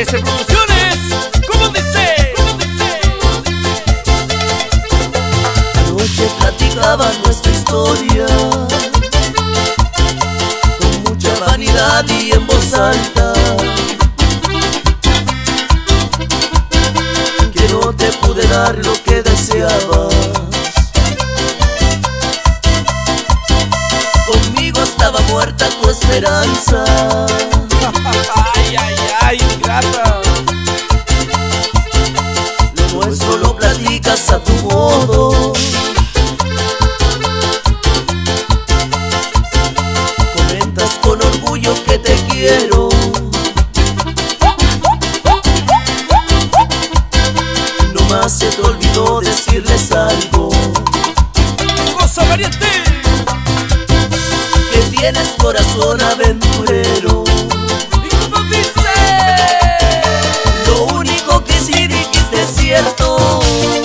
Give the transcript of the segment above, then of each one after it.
HS Producciones. ¿Cómo dice? Anoche platicaba nuestra historia con mucha vanidad y en voz alta, que no te pude dar lo que deseabas. Conmigo estaba muerta tu esperanza. Ay, ay, ay, ingrata. Lo nuestro lo platicas a tu modo. Comentas con orgullo que te quiero. Nomás se te olvidó decirles algo. Cosa variante. Que tienes corazón aventurero. ¿Y cómo dice? Lo único que sí dijiste es cierto,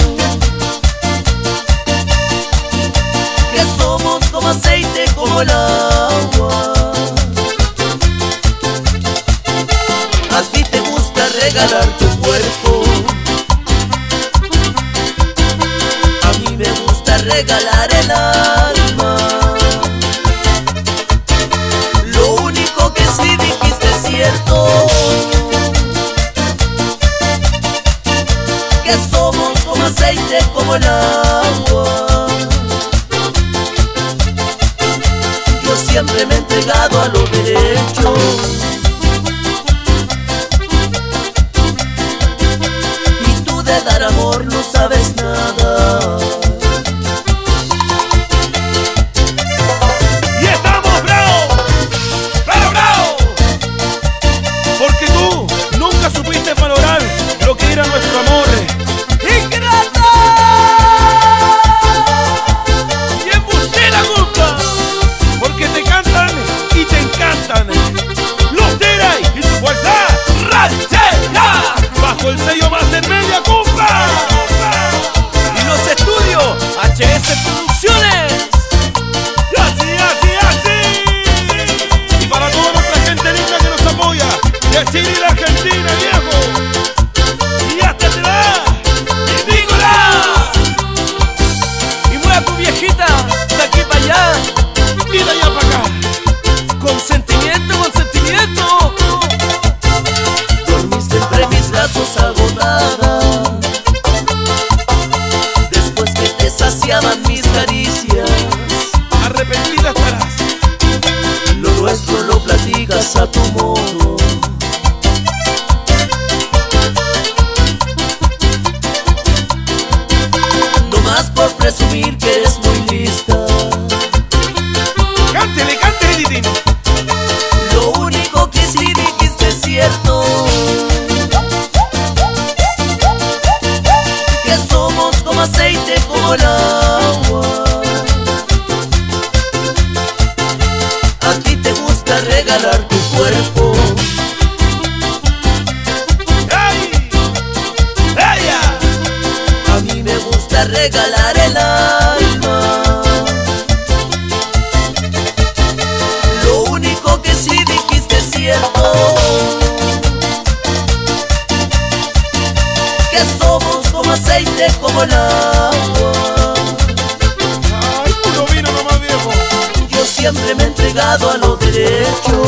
que somos como aceite, como el agua. A ti te gusta regalar tu cuerpo, a mí me gusta regalar el alma. Lo único que sí dijiste es cierto, que somos como aceite, como el agua. Yo siempre me he entregado a lo derecho, y tú de dar amor no sabes nada. Y estamos bravos, bravo, porque tú nunca supiste valorar lo que era nuestro amor. ¡Ingrata! Y embustera, culpa, porque te cantan y te encantan los Teray y su fuerza ranchera, bajo el sello Master Media, compa, y los estudios HS Producciones. Y así, y para toda nuestra gente linda que nos apoya de Chile y la Argentina, viejo. Y hasta te da, y dígola. Y mueve a tu viejita de aquí para allá y de allá para acá. Con sentimiento, con sentimiento. Dormiste entre mis brazos agotada, después que te saciaban mis caricias. Arrepentida estarás. Lo nuestro lo platicas a tu modo. No más por presumir que eres muy lista. Cántele, cántele, Didín. Lo único que sí dijiste es cierto, que somos como aceite, como el agua. A ti te gusta regalar tu cuerpo, ¡Ey! ¡Ella! a mí me gusta regalar el alma. Lo único que sí dijiste es cierto, que somos como aceite, como el agua. ¡Ay, puro vino nomás, viejo! Yo siempre me he entregado a lo derecho,